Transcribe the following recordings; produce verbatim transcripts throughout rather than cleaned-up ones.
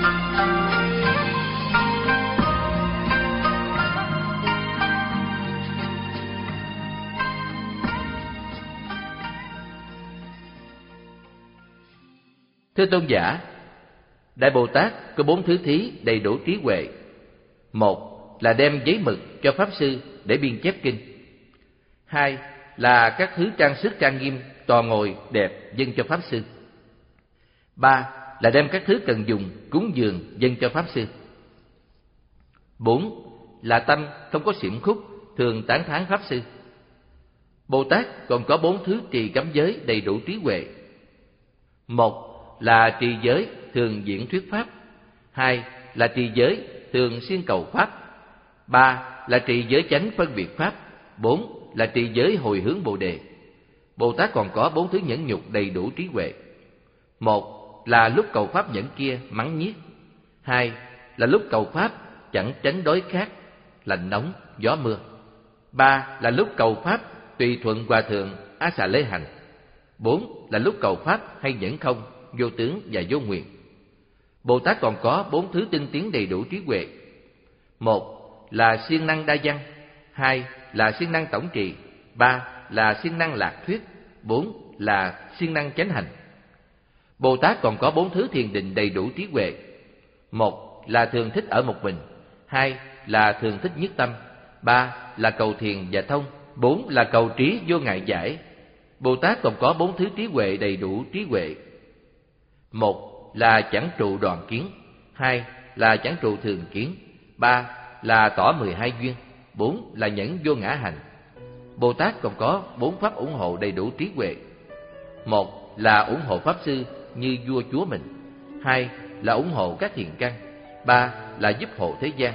Thưa tôn giả, Đại Bồ Tát có bốn thứ thí đầy đủ trí huệ. Một là đem giấy mực cho Pháp Sư để biên chép kinh. Hai là các thứ trang sức trang nghiêm, tòa ngồi đẹp dâng cho Pháp Sư. Ba là đem các thứ cần dùng cúng dường dâng cho Pháp Sư. Bốn là tâm không có xiểm khúc, thường tán thán Pháp Sư. Bồ Tát còn có bốn thứ trì cấm giới đầy đủ trí huệ. Một là trì giới thường diễn thuyết Pháp. Hai là trì giới thường siêng cầu Pháp. Ba là trì giới chánh phân biệt Pháp. Bốn là trì giới hồi hướng Bồ Đề. Bồ Tát còn có bốn thứ nhẫn nhục đầy đủ trí huệ. Một là lúc cầu Pháp nhẫn kia mắng nhiếc. Hai là lúc cầu Pháp chẳng tránh đói khát, lạnh nóng, gió mưa. Ba là lúc cầu Pháp tùy thuận Hòa Thượng A Xà Lê Hành. Bốn là lúc cầu Pháp hay nhẫn không, vô tướng và vô nguyện. Bồ Tát còn có bốn thứ tinh tiến đầy đủ trí huệ. Một là siêng năng đa văn. Hai là siêng năng tổng trì. Ba là siêng năng lạc thuyết. Bốn là siêng năng chánh hành. Bồ Tát còn có bốn thứ thiền định đầy đủ trí huệ. Một là thường thích ở một mình. Hai là thường thích nhất tâm. Ba là cầu thiền và thông. Bốn là cầu trí vô ngại giải. Bồ Tát còn có bốn thứ trí huệ đầy đủ trí huệ. Một là chẳng trụ đoạn kiến. Hai là chẳng trụ thường kiến. Ba là tỏ mười hai duyên. Bốn là nhẫn vô ngã hành. Bồ Tát còn có bốn pháp ủng hộ đầy đủ trí huệ. Một là ủng hộ Pháp Sư như vua chúa mình. Hai là ủng hộ các thiền căn. Ba là giúp hộ thế gian.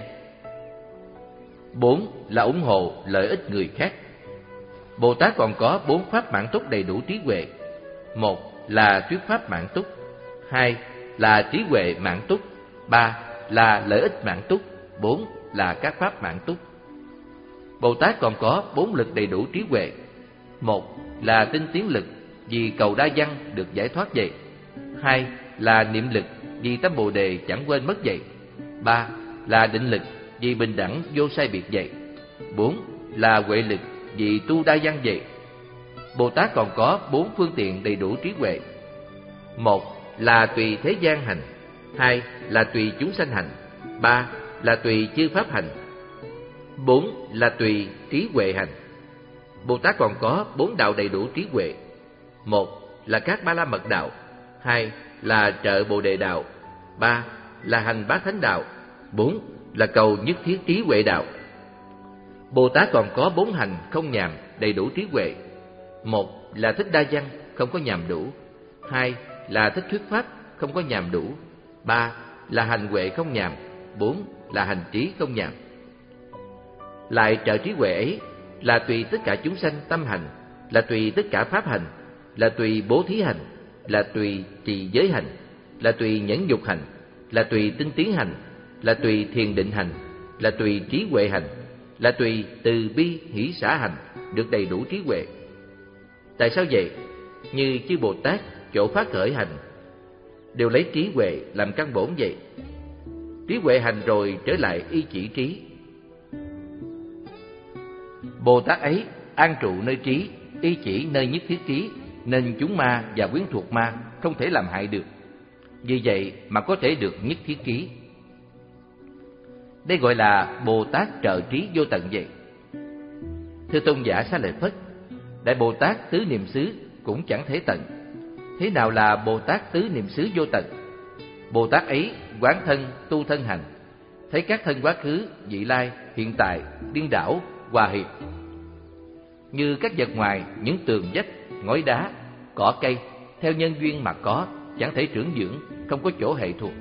Bốn là ủng hộ lợi ích người khác. Bồ Tát còn có bốn pháp mãn túc đầy đủ trí huệ. Một là thuyết pháp mãn túc. Hai là trí huệ mãn túc. Ba là lợi ích mãn túc. Bốn là các pháp mãn túc. Bồ Tát còn có bốn lực đầy đủ trí huệ. Một là tinh tiến lực, vì cầu đa văn được giải thoát vậy. Hai là niệm lực, vì tâm Bồ Đề chẳng quên mất vậy. Ba là định lực, vì bình đẳng vô sai biệt vậy. Bốn là huệ lực, vì tu đa văn vậy. Bồ Tát còn có bốn phương tiện đầy đủ trí huệ. Một là tùy thế gian hành. Hai là tùy chúng sanh hành. Ba là tùy chư pháp hành. Bốn là tùy trí huệ hành. Bồ Tát còn có bốn đạo đầy đủ trí huệ. Một là các ba la mật đạo. Hai là trợ Bồ Đề đạo. Ba là hành bát thánh đạo. Bốn là cầu nhất thiết trí huệ đạo. Bồ Tát còn có bốn hành không nhàm đầy đủ trí huệ. Một là thích đa văn, không có nhàm đủ. Hai là thích thuyết pháp, không có nhàm đủ. Ba là hành huệ không nhàm. Bốn là hành trí không nhàm. Lại trợ trí huệ ấy là tùy tất cả chúng sanh tâm hành, là tùy tất cả pháp hành, là tùy bố thí hành, là tùy trì giới hành, là tùy nhẫn nhục hành, là tùy tinh tiến hành, là tùy thiền định hành, là tùy trí huệ hành, là tùy từ bi hỷ xả hành, được đầy đủ trí huệ. Tại sao vậy? Như chư Bồ Tát chỗ phát khởi hành đều lấy trí huệ làm căn bổn vậy. Trí huệ hành rồi trở lại y chỉ trí. Bồ Tát ấy an trụ nơi trí, y chỉ nơi nhất thiết trí, nên chúng ma và quyến thuộc ma không thể làm hại được. Vì vậy mà có thể được nhất thiết trí. Đây gọi là Bồ Tát trợ trí vô tận vậy. Thưa tôn giả Xá Lợi Phất, Đại Bồ Tát tứ niệm xứ cũng chẳng thể tận. Thế nào là Bồ Tát tứ niệm xứ vô tận? Bồ Tát ấy quán thân tu thân hành, thấy các thân quá khứ, vị lai, hiện tại, điên đảo, hòa hiệp. Như các vật ngoài, những tường vách, ngói đá, cỏ cây, theo nhân duyên mà có, chẳng thể trưởng dưỡng, không có chỗ hệ thuộc.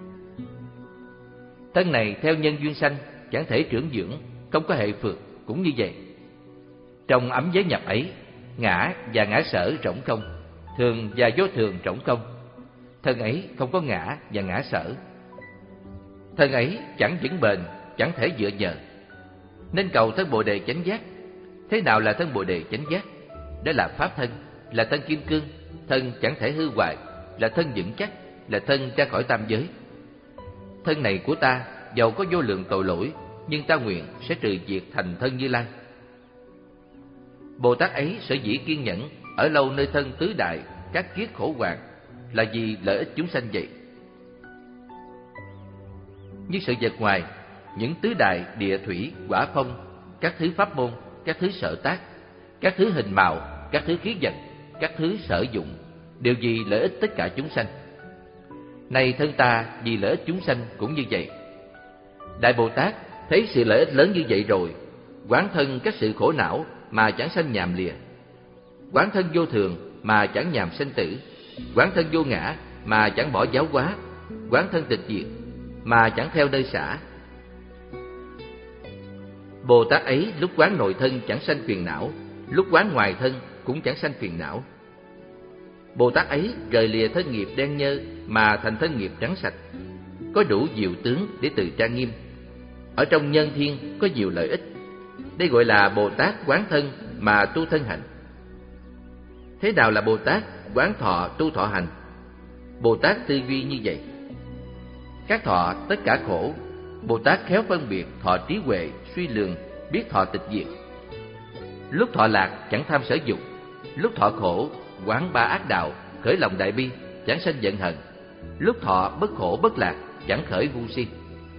Thân này theo nhân duyên sanh, chẳng thể trưởng dưỡng, không có hệ phược, cũng như vậy. Trong ấm giới nhập ấy, ngã và ngã sở rỗng không, thường và vô thường rỗng không. Thân ấy không có ngã và ngã sở. Thân ấy chẳng vững bền, chẳng thể dựa nhờ. Nên cầu thân Bồ Đề chánh giác. Thế nào là thân Bồ Đề chánh giác? Đó là pháp thân, là thân kim cương, thân chẳng thể hư hoại, là thân vững chắc, là thân ra khỏi tam giới. thân này của ta dầu có vô lượng tội lỗi, nhưng ta nguyện sẽ trừ diệt thành thân Như Lai. Bồ Tát ấy sở dĩ kiên nhẫn ở lâu nơi thân tứ đại các kiết khổ hoạn là vì lợi ích chúng sanh vậy. Như sự vật ngoài, những tứ đại địa thủy hỏa phong, các thứ pháp môn, các thứ sở tác, các thứ hình màu, các thứ khí vật, các thứ sở dụng, đều vì lợi ích tất cả chúng sanh. Này thân ta vì lợi ích chúng sanh cũng như vậy. Đại Bồ Tát thấy sự lợi ích lớn như vậy rồi, quán thân các sự khổ não mà chẳng sanh nhàm lìa, quán thân vô thường mà chẳng nhàm sanh tử, quán thân vô ngã mà chẳng bỏ giáo hóa, quán thân tịch diệt mà chẳng theo nơi xả. Bồ Tát ấy lúc quán nội thân chẳng sanh phiền não, lúc quán ngoài thân cũng chẳng sanh phiền não. Bồ Tát ấy rời lìa thân nghiệp đen nhơ mà thành thân nghiệp trắng sạch, có đủ diệu tướng để từ trang nghiêm. Ở trong nhân thiên có nhiều lợi ích. Đây gọi là Bồ Tát quán thân mà tu thân hạnh. Thế nào là Bồ Tát quán thọ tu thọ hành? Bồ Tát tư duy như vậy: các thọ tất cả khổ, Bồ Tát khéo phân biệt thọ trí huệ, suy lường, biết thọ tịch diệt. Lúc thọ lạc chẳng tham sở dục, lúc thọ khổ quán ba ác đạo, khởi lòng đại bi, chẳng sanh giận hờn. Lúc thọ bất khổ bất lạc, chẳng khởi ngu si.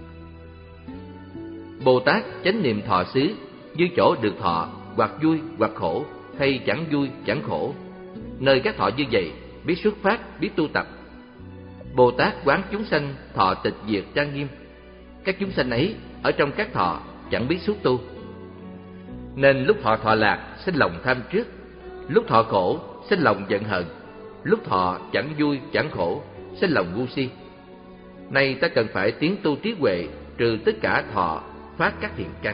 Bồ Tát chánh niệm thọ xứ, như chỗ được thọ, hoặc vui hoặc khổ, hay chẳng vui chẳng khổ. Nơi các thọ như vậy, biết xuất phát, biết tu tập. Bồ Tát quán chúng sanh thọ tịch diệt trang nghiêm. Các chúng sanh ấy ở trong các thọ chẳng biết xuất tu, nên lúc thọ thọ lạc sinh lòng tham trước, lúc thọ khổ sinh lòng giận hờn, lúc thọ chẳng vui chẳng khổ sinh lòng ngu si. Nay ta cần phải tiến tu trí huệ, trừ tất cả thọ, phát các thiện căn.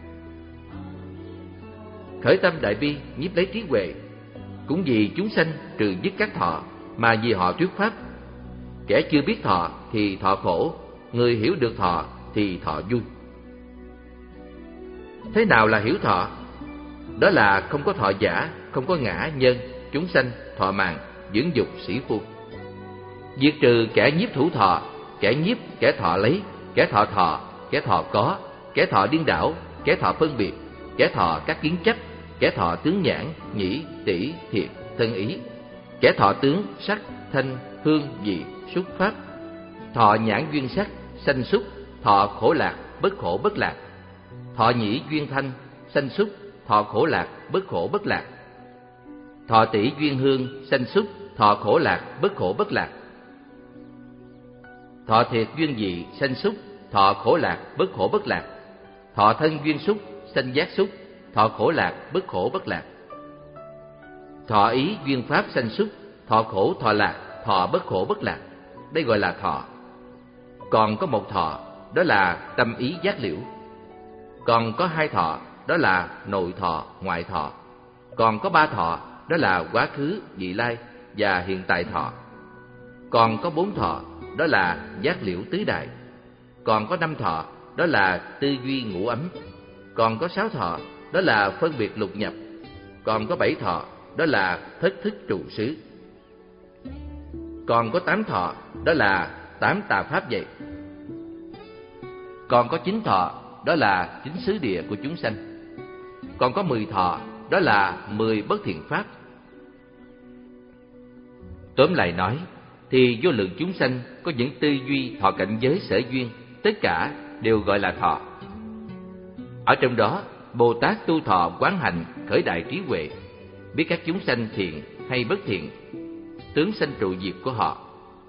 Khởi tâm đại bi nhiếp lấy trí huệ, cũng vì chúng sanh trừ dứt các thọ mà vì họ thuyết pháp. Kẻ chưa biết thọ thì thọ khổ, người hiểu được thọ thì thọ vui. Thế nào là hiểu thọ? Đó là không có thọ giả, không có ngã nhân, chúng sanh, thọ mạng, dưỡng dục, sĩ phu. Diệt trừ kẻ nhiếp thủ thọ, kẻ nhiếp, kẻ thọ lấy, kẻ thọ thọ, kẻ thọ có, kẻ thọ điên đảo, kẻ thọ phân biệt, kẻ thọ các kiến chấp, kẻ thọ tướng nhãn, nhĩ, tỷ, thiệt, thân ý, kẻ thọ tướng sắc, thanh, hương, vị, xúc pháp, thọ nhãn duyên sắc, sanh xúc, thọ khổ lạc, bất khổ bất lạc, thọ nhĩ duyên thanh, sanh xúc, thọ khổ lạc, bất khổ bất lạc, thọ tỷ duyên hương, sanh xúc, thọ khổ lạc, bất khổ bất lạc, thọ thiệt duyên vị, sanh xúc, thọ khổ lạc, bất khổ bất lạc, thọ thân duyên xúc, sanh giác xúc, thọ khổ lạc, bất khổ bất lạc, thọ ý duyên pháp, sanh xúc, thọ khổ thọ lạc, thọ bất khổ bất lạc. Đây gọi là thọ. Còn có một thọ, đó là tâm ý giác liễu. Còn có hai thọ, đó là nội thọ, ngoại thọ. Còn có ba thọ, đó là quá khứ, vị lai và hiện tại thọ. Còn có bốn thọ, đó là giác liễu tứ đại. Còn có năm thọ, đó là tư duy ngũ ấm. Còn có sáu thọ, đó là phân biệt lục nhập. Còn có bảy thọ, đó là thất thức trụ xứ. Còn có tám thọ, đó là tám tà pháp vậy. Còn có chín thọ, đó là chín xứ địa của chúng sanh. Còn có mười thọ, đó là mười bất thiện pháp. Tóm lại nói, thì vô lượng chúng sanh có những tư duy thọ cảnh giới sở duyên, tất cả đều gọi là thọ. Ở trong đó, Bồ Tát tu thọ quán hạnh khởi đại trí huệ, biết các chúng sanh thiện hay bất thiện, tướng sanh trụ diệt của họ.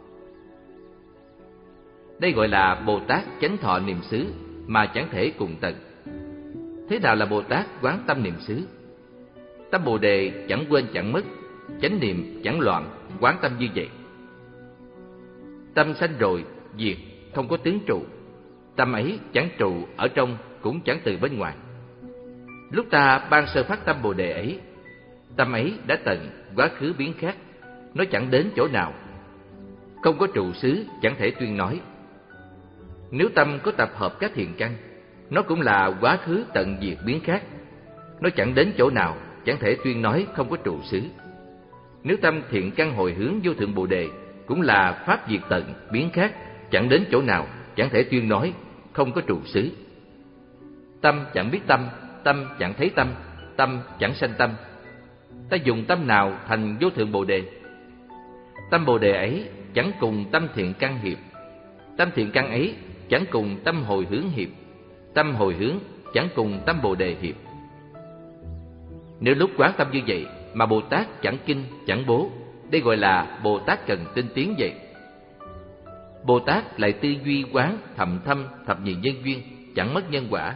Đây gọi là Bồ Tát chánh thọ niệm xứ mà chẳng thể cùng tận. Thế nào là Bồ Tát quán tâm niệm xứ? Tâm Bồ Đề chẳng quên chẳng mất, chánh niệm chẳng loạn, quán tâm như vậy. Tâm sanh rồi diệt, không có tướng trụ. Tâm ấy chẳng trụ ở trong, cũng chẳng từ bên ngoài. Lúc ta ban sơ phát tâm Bồ Đề ấy, tâm ấy đã tận quá khứ biến khác, nó chẳng đến chỗ nào. Không có trụ xứ, chẳng thể tuyên nói. Nếu tâm có tập hợp các thiện căn, nó cũng là quá khứ tận diệt biến khác, nó chẳng đến chỗ nào, chẳng thể tuyên nói không có trụ xứ. Nếu tâm thiện căn hồi hướng vô thượng Bồ Đề, cũng là pháp diệt tận biến khác, chẳng đến chỗ nào, chẳng thể tuyên nói, không có trụ xứ. Tâm chẳng biết tâm, tâm chẳng thấy tâm, tâm chẳng sanh tâm. Ta dùng tâm nào thành vô thượng Bồ Đề? Tâm Bồ Đề ấy chẳng cùng tâm thiện căn hiệp, tâm thiện căn ấy chẳng cùng tâm hồi hướng hiệp, tâm hồi hướng chẳng cùng tâm Bồ Đề hiệp. Nếu lúc quán tâm như vậy mà Bồ Tát chẳng kinh, chẳng bố, đây gọi là Bồ Tát cần tinh tiến vậy. Bồ Tát lại tư duy quán thầm thâm thập nhị nhân duyên, chẳng mất nhân quả.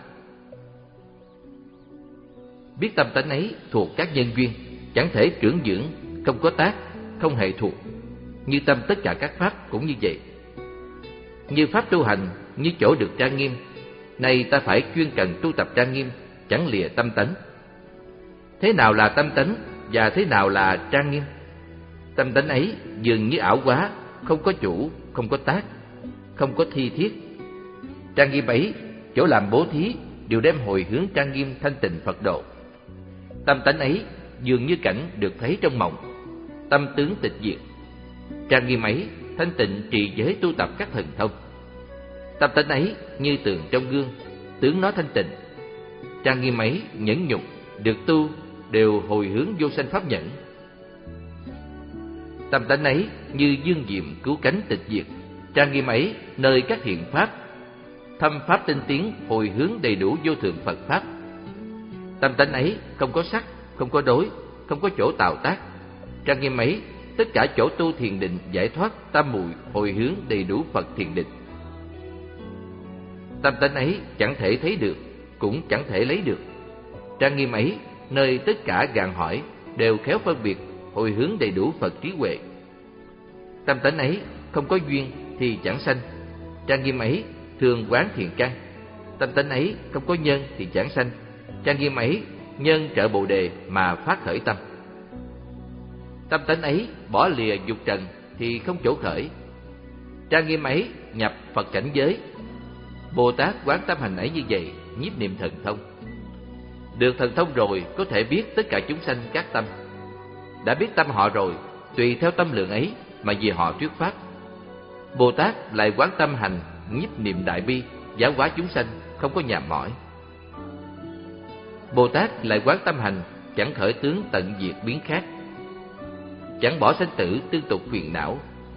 Biết tâm tánh ấy thuộc các nhân duyên, chẳng thể trưởng dưỡng, không có tác, không hề thuộc. Như tâm tất cả các pháp cũng như vậy. Như pháp tu hành, như chỗ được trang nghiêm, nay ta phải chuyên cần tu tập trang nghiêm, chẳng lìa tâm tánh. Thế nào là tâm tánh và thế nào là trang nghiêm? Tâm tánh ấy dường như ảo quá, không có chủ, không có tác, không có thi thiết. Trang nghiêm ấy, chỗ làm bố thí đều đem hồi hướng trang nghiêm thanh tịnh Phật độ. Tâm tánh ấy dường như cảnh được thấy trong mộng, tâm tướng tịch diệt. Trang nghiêm ấy thanh tịnh trì giới tu tập các thần thông. Tâm tánh ấy như tường trong gương, tướng nó thanh tịnh. Trang nghiêm ấy nhẫn nhục được tu đều hồi hướng vô sanh pháp nhẫn. Tâm tánh ấy như dương diệm cứu cánh tịch diệt. Trang nghiêm ấy nơi các hiện pháp, thâm pháp tinh tiến hồi hướng đầy đủ vô thượng Phật pháp. Tâm tánh ấy không có sắc, không có đối, không có chỗ tạo tác. Trang nghiêm ấy tất cả chỗ tu thiền định giải thoát tam muội hồi hướng đầy đủ Phật thiền định. Tâm tánh ấy chẳng thể thấy được, cũng chẳng thể lấy được. Trang nghiêm ấy nơi tất cả gạn hỏi đều khéo phân biệt hồi hướng đầy đủ Phật trí huệ. Tâm tánh ấy không có duyên thì chẳng sanh. Trang nghiêm ấy thường quán thiền căn. Tâm tánh ấy không có nhân thì chẳng sanh. Trang nghiêm ấy nhân trợ Bồ Đề mà phát khởi tâm. Tâm tánh ấy bỏ lìa dục trần thì không chỗ khởi. Trang nghiêm ấy nhập Phật cảnh giới. Bồ Tát quán tâm hành ấy như vậy, nhiếp niệm thần thông. Được thần thông rồi có thể biết tất cả chúng sanh các tâm. Đã biết tâm họ rồi, tùy theo tâm lượng ấy mà vì họ thuyết pháp. Bồ Tát lại quán tâm hành, nhiếp niệm đại bi, giáo hóa chúng sanh, không có nhàm mỏi. Bồ Tát lại quán tâm hành, chẳng khởi tướng tận diệt biến khác, chẳng bỏ sanh tử tương tục phiền não.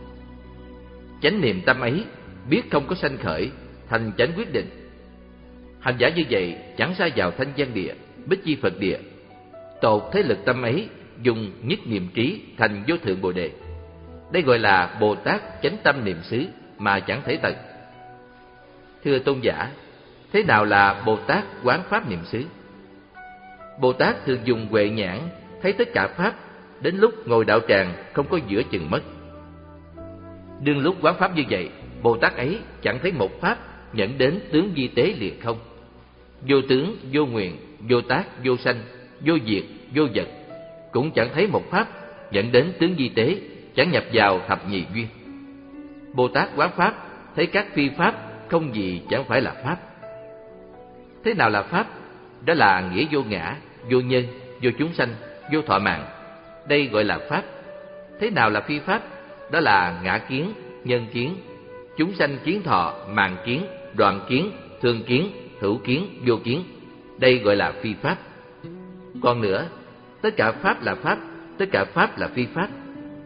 Chánh niệm tâm ấy biết không có sanh khởi, thành chánh quyết định. Hành giả như vậy chẳng sa vào thanh văn địa, bích chi Phật địa. Tột thế lực tâm ấy dùng nhất niệm trí thành vô thượng Bồ Đề. Đây gọi là Bồ Tát chánh tâm niệm xứ mà chẳng thể tận. Thưa tôn giả, thế nào là Bồ Tát quán pháp niệm xứ? Bồ Tát thường dùng huệ nhãn thấy tất cả pháp, đến lúc ngồi đạo tràng không có giữa chừng mất. Đương lúc quán pháp như vậy, Bồ Tát ấy chẳng thấy một pháp nhận đến tướng vi tế liền không. Vô tướng, vô nguyện, vô tác, vô sanh, vô diệt, vô vật. Cũng chẳng thấy một pháp dẫn đến tướng vi tế, chẳng nhập vào thập nhị duyên. Bồ Tát quán pháp thấy các phi pháp không gì chẳng phải là pháp. Thế nào là pháp? Đó là nghĩa vô ngã, vô nhân, vô chúng sanh, vô thọ mạng. Đây gọi là pháp. Thế nào là phi pháp? Đó là ngã kiến, nhân kiến, chúng sanh kiến thọ, mạng kiến, đoạn kiến, thường kiến, hữu kiến, vô kiến. Đây gọi là phi pháp. Còn nữa, tất cả pháp là pháp, tất cả pháp là phi pháp.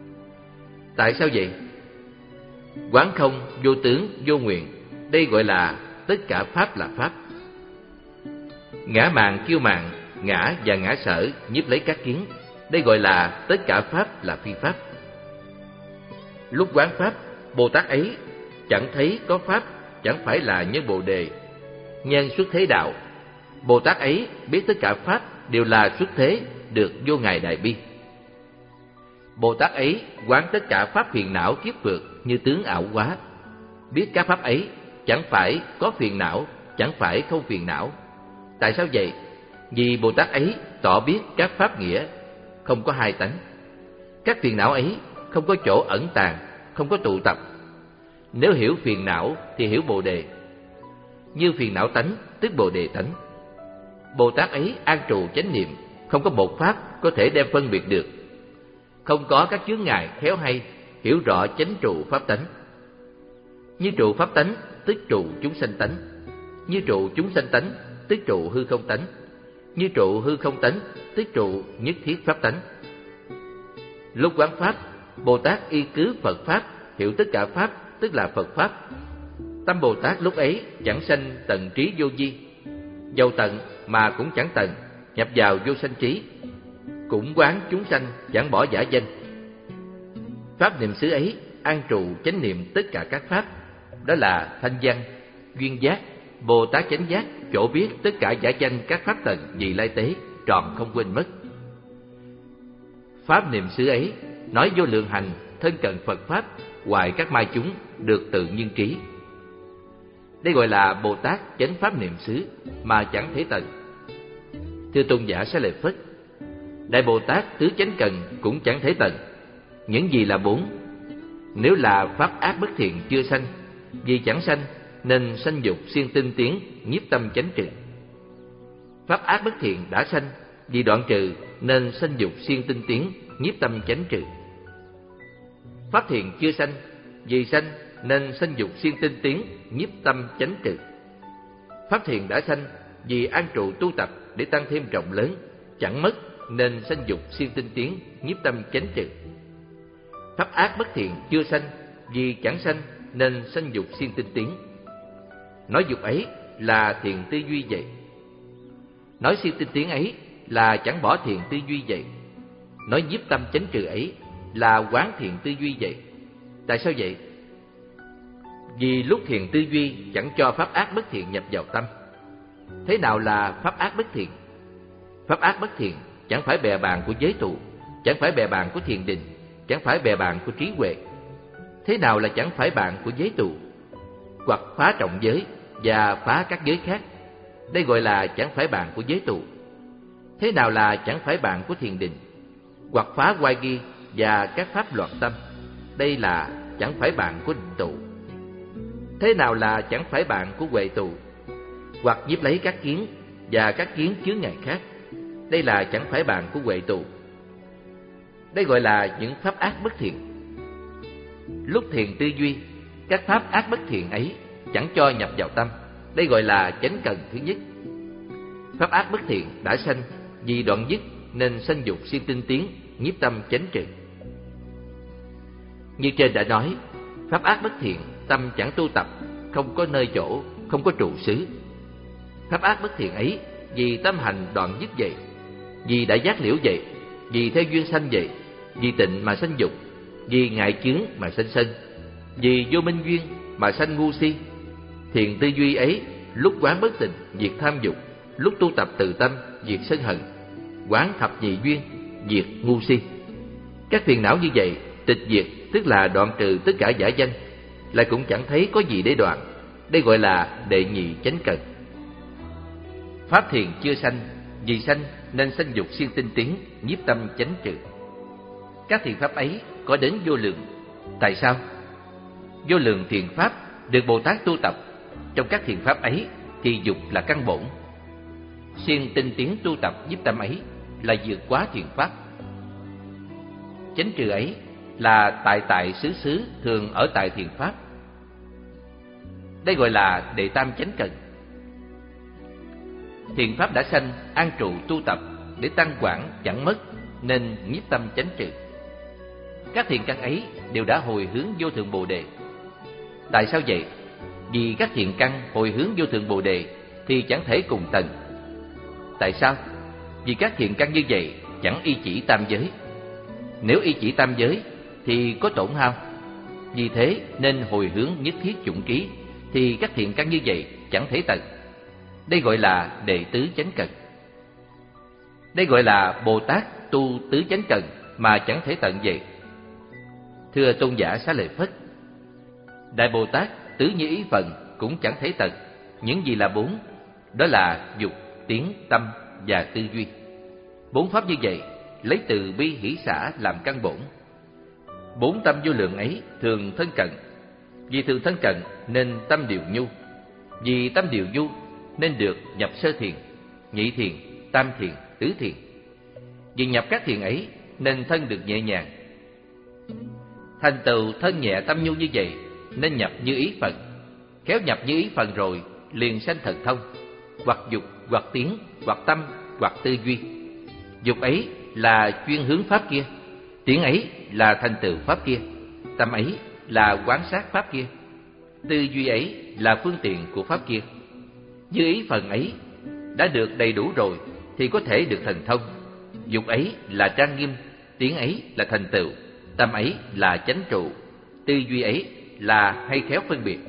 Tại sao vậy? Quán không, vô tướng, vô nguyện. Đây gọi là tất cả pháp là pháp. Ngã mạn, kiêu mạn, ngã và ngã sở nhiếp lấy các kiến. Đây gọi là tất cả pháp là phi pháp. Lúc quán pháp, Bồ Tát ấy chẳng thấy có pháp chẳng phải là nhân Bồ Đề, nhân xuất thế đạo. Bồ Tát ấy biết tất cả pháp đều là xuất thế, được vô ngài đại bi. Bồ Tát ấy quán tất cả pháp phiền não kiếp phược như tướng ảo quá, biết các pháp ấy chẳng phải có phiền não, chẳng phải không phiền não. Tại sao vậy? Vì Bồ Tát ấy tỏ biết các pháp nghĩa không có hai tánh. Các phiền não ấy không có chỗ ẩn tàng, không có tụ tập. Nếu hiểu phiền não thì hiểu Bồ Đề. Như phiền não tánh tức Bồ Đề tánh. Bồ Tát ấy an trụ chánh niệm, không có một pháp có thể đem phân biệt được. Không có các chướng ngại khéo hay, hiểu rõ chánh trụ pháp tánh. Như trụ pháp tánh tức trụ chúng sanh tánh. Như trụ chúng sanh tánh, tức trụ hư không tánh. Như trụ hư không tánh, tức trụ nhất thiết pháp tánh. Lúc quán pháp, Bồ Tát y cứ Phật pháp, hiểu tất cả pháp, tức là Phật pháp. Tâm Bồ Tát lúc ấy chẳng sanh tận trí vô vi, dầu tận mà cũng chẳng tận, nhập vào vô sanh trí. Cũng quán chúng sanh chẳng bỏ giả danh. Pháp niệm xứ ấy an trụ chánh niệm tất cả các pháp, đó là thanh văn, duyên giác, Bồ Tát chánh giác, chỗ biết tất cả giả danh các pháp tận vì lai tế, trọn không quên mất. Pháp niệm xứ ấy nói vô lượng hành, thân cận Phật pháp, hoại các ma chúng, được tự nhiên trí. Đây gọi là Bồ Tát chánh pháp niệm xứ mà chẳng thể tận. Thưa tôn giả Xá Lợi Phất, Đại Bồ Tát tứ chánh cần cũng chẳng thể tận. Những gì là bốn? Nếu là pháp ác bất thiện chưa sanh, vì chẳng sanh nên sanh dục siêng tinh tiến, nhiếp tâm chánh trừ. Pháp ác bất thiện đã sanh, vì đoạn trừ nên sanh dục siêng tinh tiến, nhiếp tâm chánh trừ. Pháp thiện chưa sanh, vì sanh nên sanh dục siêng tinh tiến, nhiếp tâm chánh trừ. Pháp thiện đã sanh, vì an trụ tu tập để tăng thêm rộng lớn, chẳng mất nên sanh dục siêng tinh tiến, nhiếp tâm chánh trừ. Pháp ác bất thiện chưa sanh, vì chẳng sanh nên sanh dục siêng tinh tiến. Nói dục ấy là thiện tư duy vậy. Nói siêng tinh tiến ấy là chẳng bỏ thiện tư duy vậy. Nói nhiếp tâm chánh trừ ấy là quán thiện tư duy vậy. Tại sao vậy? Vì lúc thiện tư duy chẳng cho pháp ác bất thiện nhập vào tâm. Thế nào là pháp ác bất thiện? Pháp ác bất thiện chẳng phải bè bạn của giới tụ, chẳng phải bè bạn của thiền định, chẳng phải bè bạn của trí huệ. Thế nào là chẳng phải bạn của giới tụ? Hoặc phá trọng giới và phá các giới khác. Đây gọi là chẳng phải bạn của giới tụ. Thế nào là chẳng phải bạn của thiền định? Hoặc phá oai nghi và các pháp loạn tâm. Đây là chẳng phải bạn của định tụ. Thế nào là chẳng phải bạn của huệ tụ? Hoặc nhiếp lấy các kiến và các kiến chướng ngại khác. Đây là chẳng phải bạn của huệ tụ. Đây gọi là những pháp ác bất thiện. Lúc thiền tư duy, các pháp ác bất thiện ấy chẳng cho nhập vào tâm. Đây gọi là chánh cần thứ nhất. Pháp ác bất thiện đã sanh, vì đoạn dứt nên sanh dục siêng tinh tiến, nhiếp tâm chánh trừ. Như trên đã nói, pháp ác bất thiện tâm chẳng tu tập, không có nơi chỗ, không có trụ xứ. Pháp ác bất thiện ấy vì tâm hành đoạn dứt vậy, vì đã giác liễu vậy, vì theo duyên sanh vậy, vì tịnh mà sanh dục, vì ngại chướng mà sanh sân, vì vô minh duyên mà sanh ngu si. Thiền tư duy ấy lúc quán bất tịnh, diệt tham dục, lúc tu tập từ tâm, diệt sân hận, quán thập nhị duyên, diệt ngu si. Các phiền não như vậy tịch diệt, tức là đoạn trừ tất cả giả danh, lại cũng chẳng thấy có gì để đoạn. Đây gọi là đệ nhị chánh cần. Pháp thiền chưa sanh, vì sanh nên sanh dục siêng tinh tiến, nhiếp tâm chánh trừ. Các thiền pháp ấy có đến vô lượng. Tại sao? Vô lượng thiền pháp được Bồ Tát tu tập. Trong các thiền pháp ấy thì dục là căn bổn. Siêng tinh tiến tu tập nhiếp tâm ấy là vượt quá thiền pháp. Chánh trừ ấy là tại tại xứ xứ thường ở tại thiền pháp. Đây gọi là đệ tam chánh cần. Thiền pháp đã sanh, an trụ tu tập để tăng quảng chẳng mất nên nhiếp tâm chánh trừ. Các thiền căn ấy đều đã hồi hướng vô thượng Bồ đề. Tại sao vậy? Vì các thiền căn hồi hướng vô thượng Bồ đề thì chẳng thể cùng tầng. Tại sao? Vì các thiền căn như vậy chẳng y chỉ tam giới. Nếu y chỉ tam giới thì có tổn hao. Vì thế nên hồi hướng nhất thiết chủng ký, thì các thiện căn như vậy chẳng thể tận. Đây gọi là đệ tứ chánh cần. Đây gọi là Bồ Tát tu tứ chánh cần mà chẳng thể tận vậy. Thưa tôn giả Xá Lợi Phất, Đại Bồ Tát tứ như ý phần cũng chẳng thể tận. Những gì là bốn? Đó là dục, tiếng, tâm và tư duy. Bốn pháp như vậy lấy từ bi hỷ xả làm căn bổn. Bốn tâm vô lượng ấy thường thân cận. Vì thường thân cận nên tâm điều nhu. Vì tâm điều nhu nên được nhập sơ thiền, nhị thiền, tam thiền, tứ thiền. Vì nhập các thiền ấy nên thân được nhẹ nhàng. Thành tựu thân nhẹ tâm nhu như vậy nên nhập như ý phận. khéo nhập như ý phần rồi liền sanh thần thông, hoặc dục, hoặc tiếng, hoặc tâm, hoặc tư duy. Dục ấy là chuyên hướng pháp kia, tiếng ấy là thành tựu pháp kia, tâm ấy là quán sát pháp kia, tư duy ấy là phương tiện của pháp kia. Như ý phần ấy đã được đầy đủ rồi thì có thể được thần thông. Dục ấy là trang nghiêm, tiếng ấy là thành tựu, tâm ấy là chánh trụ, tư duy ấy là hay khéo phân biệt.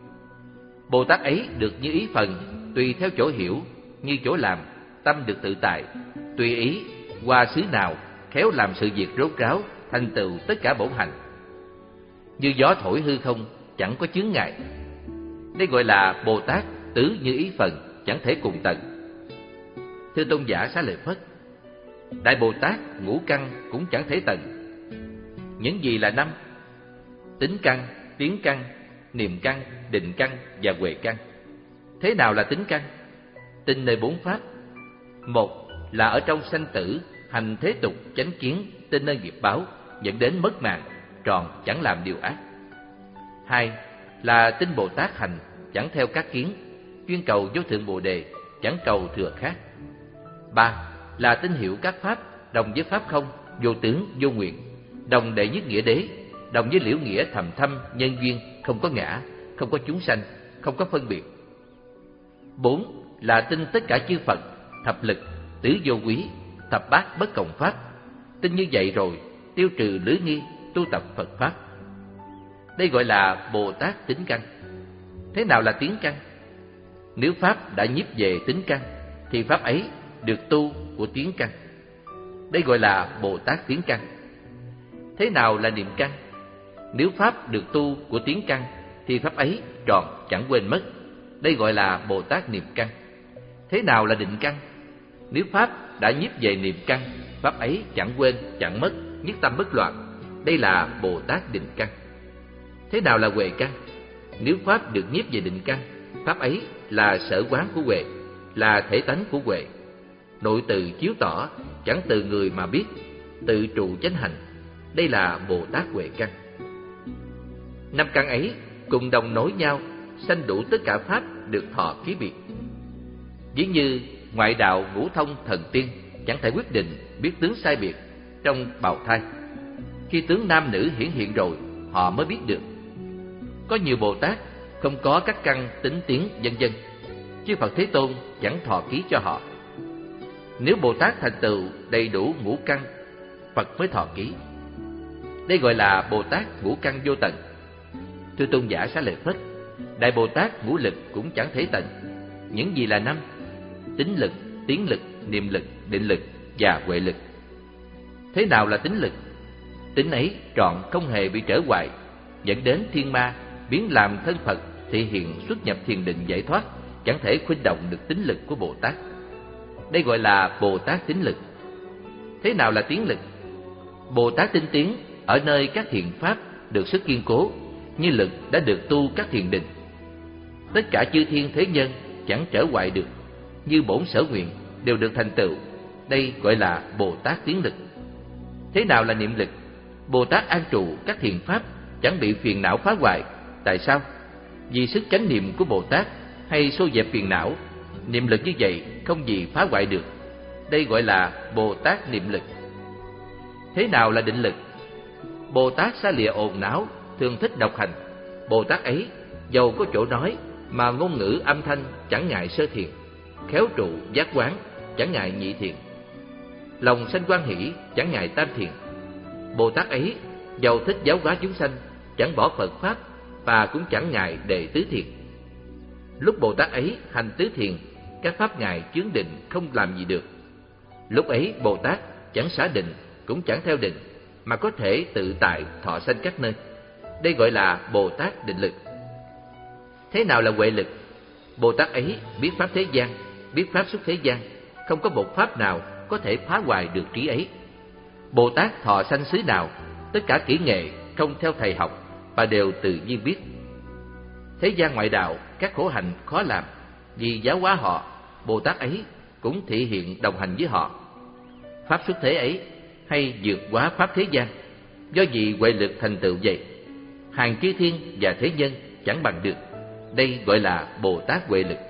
Bồ Tát ấy được như ý phần tùy theo chỗ hiểu, như chỗ làm, tâm được tự tại, tùy ý qua xứ nào khéo làm sự việc rốt ráo, thành tựu tất cả bổn hành. Như gió thổi hư không, chẳng có chướng ngại. Đây gọi là Bồ Tát tứ như ý phần, chẳng thể cùng tận. Thưa Tôn giả Xá Lợi Phất, Đại Bồ Tát ngũ căn cũng chẳng thể tận. Những gì là năm? Tính căn, tiếng căn, niệm căn, định căn và huệ căn. Thế nào là tính căn? Tin nơi bốn pháp. Một là ở trong sanh tử, hành thế tục, chánh kiến, tin nơi nghiệp báo, dẫn đến mất mạng, tròn chẳng làm điều ác. Hai là tin Bồ Tát hành, chẳng theo các kiến, chuyên cầu vô thượng Bồ Đề, chẳng cầu thừa khác. Ba là tin hiểu các pháp, đồng với pháp không, vô tướng, vô nguyện, đồng đệ nhất nghĩa đế, đồng với liễu nghĩa thầm thâm, nhân duyên, không có ngã, không có chúng sanh, không có phân biệt. Bốn là tin tất cả chư Phật, thập lực, tứ vô quý, thập bát bất cộng pháp. Tin như vậy rồi, tiêu trừ lưới nghi, tu tập Phật pháp. Đây gọi là Bồ Tát tính căn. Thế nào là tiến căn? Nếu pháp đã nhiếp về tính căn, thì pháp ấy được tu của tiến căn. Đây gọi là Bồ Tát tiến căn. Thế nào là niệm căn? Nếu pháp được tu của tiến căn, thì pháp ấy tròn chẳng quên mất. Đây gọi là Bồ Tát niệm căn. Thế nào là định căn? Nếu pháp đã nhiếp về niệm căn, pháp ấy chẳng quên, chẳng mất, nhất tâm bất loạn. Đây là Bồ Tát định căn. Thế nào là huệ căn? Nếu pháp được nhiếp về định căn, pháp ấy là sở quán của huệ, là thể tánh của huệ. Nội từ chiếu tỏ, chẳng từ người mà biết, tự trụ chánh hành. Đây là Bồ Tát huệ căn. Năm căn ấy cùng đồng nối nhau, sanh đủ tất cả pháp được thọ ký biệt. Ví như ngoại đạo ngũ thông thần tiên chẳng thể quyết định biết tướng sai biệt trong bào thai. Khi tướng nam nữ hiển hiện rồi, họ mới biết được. Có nhiều Bồ Tát không có các căn tính tiếng vân vân, chư Phật Thế Tôn chẳng thọ ký cho họ. Nếu Bồ Tát thành tựu đầy đủ ngũ căn, Phật mới thọ ký. Đây gọi là Bồ Tát ngũ căn vô tận. Thưa Tôn giả Xá Lợi Phất, Đại Bồ Tát ngũ lực cũng chẳng thể tận. Những gì là năm? Tính lực, tiến lực, niệm lực, định lực và huệ lực. Thế nào là tính lực? Tính ấy trọn không hề bị trở hoại, dẫn đến thiên ma, biến làm thân Phật, thị hiện xuất nhập thiền định giải thoát, chẳng thể khuynh động được tính lực của Bồ Tát. Đây gọi là Bồ Tát tính lực. Thế nào là tiến lực? Bồ Tát tinh tiến ở nơi các thiện pháp được sức kiên cố, như lực đã được tu các thiền định. Tất cả chư thiên thế nhân chẳng trở hoại được, như bổn sở nguyện đều được thành tựu. Đây gọi là Bồ Tát tiến lực. Thế nào là niệm lực? Bồ Tát an trụ các thiền pháp, chẳng bị phiền não phá hoại. Tại sao? Vì sức chánh niệm của Bồ Tát hay xô dẹp phiền não. Niệm lực như vậy không gì phá hoại được. Đây gọi là Bồ Tát niệm lực. Thế nào là định lực? Bồ Tát xa lìa ồn náo, thường thích độc hành. Bồ Tát ấy dầu có chỗ nói mà ngôn ngữ âm thanh chẳng ngại sơ thiền, khéo trụ giác quán chẳng ngại nhị thiền, lòng sanh quan hỷ chẳng ngại tam thiền. Bồ Tát ấy dầu thích giáo hóa chúng sanh, chẳng bỏ Phật pháp và cũng chẳng ngại đệ tứ thiền. Lúc Bồ Tát ấy hành tứ thiền, các pháp ngài chướng định không làm gì được. Lúc ấy Bồ Tát chẳng xả định cũng chẳng theo định, mà có thể tự tại thọ sanh các nơi. Đây gọi là Bồ Tát định lực. Thế nào là huệ lực? Bồ Tát ấy biết pháp thế gian, biết pháp xuất thế gian, không có một pháp nào có thể phá hoại được trí ấy. Bồ Tát thọ sanh xứ nào, tất cả kỹ nghệ không theo thầy học và đều tự nhiên biết. Thế gian ngoại đạo các khổ hạnh khó làm, vì giáo hóa họ, Bồ Tát ấy cũng thị hiện đồng hành với họ. Pháp xuất thế ấy hay vượt quá pháp thế gian, do vì huệ lực thành tựu vậy, hàng chư thiên và thế nhân chẳng bằng được. đây gọi là Bồ Tát Huệ Lực.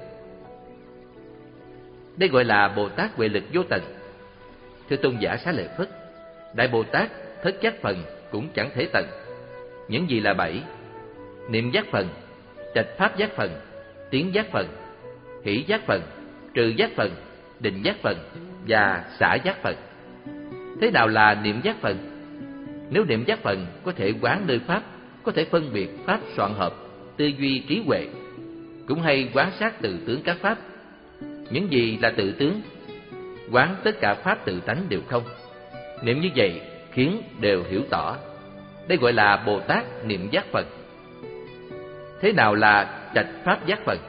Đây gọi là Bồ Tát Huệ Lực vô tận. Thưa Tôn giả Xá Lợi Phất, Đại Bồ Tát thất giác phần cũng chẳng thể tận. Những gì là bảy? Niệm giác phần, trạch pháp giác phần, tiếng giác phần, hỷ giác phần, trừ giác phần, định giác phần và xả giác phần. Thế nào là niệm giác phần? Nếu niệm giác phần có thể quán nơi pháp, có thể phân biệt pháp soạn hợp, tư duy trí huệ, cũng hay quán sát tự tướng các pháp. Những gì là tự tướng? Quán tất cả pháp tự tánh đều không. Niệm như vậy khiến đều hiểu tỏ. Đây gọi là Bồ Tát niệm giác phần. Thế nào là trạch pháp giác phần?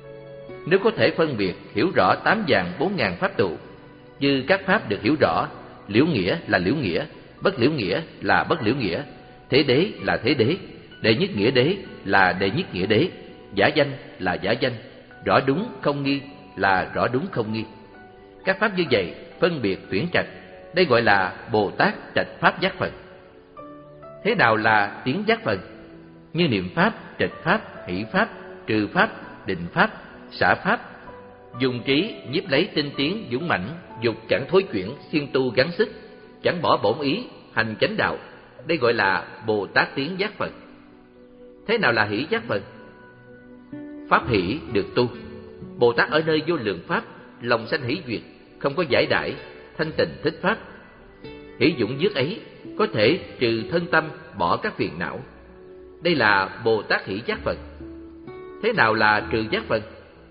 Nếu có thể phân biệt hiểu rõ tám vạn bốn ngàn pháp tụ, như các pháp được hiểu rõ, liễu nghĩa là liễu nghĩa, bất liễu nghĩa là bất liễu nghĩa, thế đế là thế đế, đệ nhất nghĩa đế là đệ nhất nghĩa đế, giả danh là giả danh, rõ đúng không nghi là rõ đúng không nghi. Các pháp như vậy phân biệt tuyển trạch, đây gọi là Bồ Tát trạch pháp giác phần. Thế nào là tiếng giác phần? Như niệm pháp, trạch pháp, hỷ pháp, trừ pháp, định pháp, xả pháp, dùng trí nhiếp lấy tinh tiến dũng mãnh, dục chẳng thối chuyển, siêng tu gắng sức, chẳng bỏ bổn ý, hành chánh đạo. Đây gọi là Bồ Tát tiếng giác phần. Thế nào là hỷ giác phần? Pháp hỷ được tu. Bồ Tát ở nơi vô lượng pháp, lòng sanh hỷ duyệt, không có giải đãi, thanh tịnh thích pháp. Hỷ dũng dứt ấy có thể trừ thân tâm, bỏ các phiền não. Đây là Bồ Tát hỷ giác phần. Thế nào là trừ giác phần?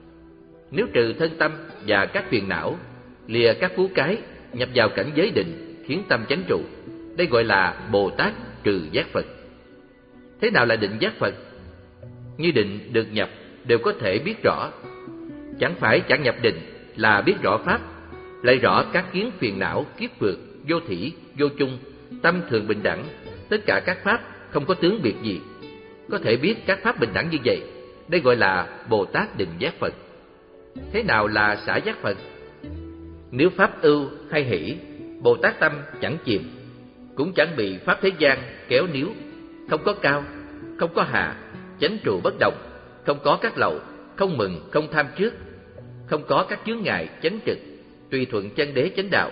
Nếu trừ thân tâm và các phiền não, lìa các phú cái, nhập vào cảnh giới định, khiến tâm chánh trụ, đây gọi là Bồ Tát trừ giác phần. Thế nào là định giác phần? Như định được nhập đều có thể biết rõ. Chẳng phải chẳng nhập định là biết rõ pháp, lại rõ các kiến phiền não, kiếp vượt, vô thỉ, vô chung, tâm thường bình đẳng, tất cả các pháp không có tướng biệt gì. Có thể biết các pháp bình đẳng như vậy, đây gọi là Bồ Tát định giác phần. Thế nào là xả giác phần? Nếu pháp ưu hay hỷ, Bồ Tát tâm chẳng chìm, cũng chẳng bị pháp thế gian kéo níu, không có cao, không có hạ, chánh trụ bất động, không có các lậu, không mừng, không tham trước, không có các chướng ngại chánh trực, tùy thuận chân đế chánh đạo.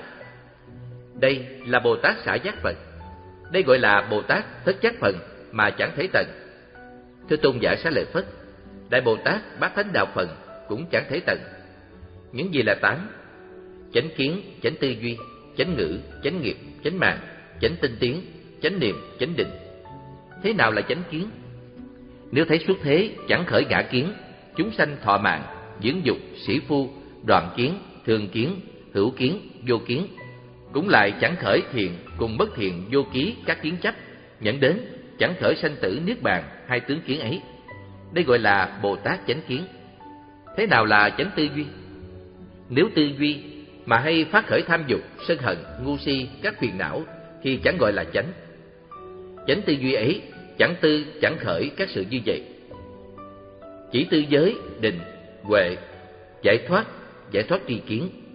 Đây là Bồ Tát xả giác phần. Đây gọi là Bồ Tát thất giác phần mà chẳng thể tận. Thưa Tôn giả Xá Lợi Phất, Đại Bồ Tát bát thánh đạo phần cũng chẳng thể tận. Những gì là tám? Chánh kiến, chánh tư duy, chánh ngữ, chánh nghiệp, chánh mạng, chánh tinh tiến, chánh niệm, chánh định. Thế nào là chánh kiến? Nếu thấy xuất thế chẳng khởi ngã kiến, chúng sanh thọ mạng, dưỡng dục, sĩ phu, đoạn kiến, thường kiến, hữu kiến, vô kiến, cũng lại chẳng khởi thiện cùng bất thiện vô ký các kiến chấp, nhận đến chẳng khởi sanh tử niết bàn hai tướng kiến ấy. Đây gọi là Bồ Tát chánh kiến. Thế nào là chánh tư duy? Nếu tư duy mà hay phát khởi tham dục, sân hận, ngu si, các phiền não thì chẳng gọi là chánh. Chánh tư duy ấy chẳng tư chẳng khởi các sự như vậy. Chỉ tư giới, định, huệ, giải thoát, giải thoát tri kiến.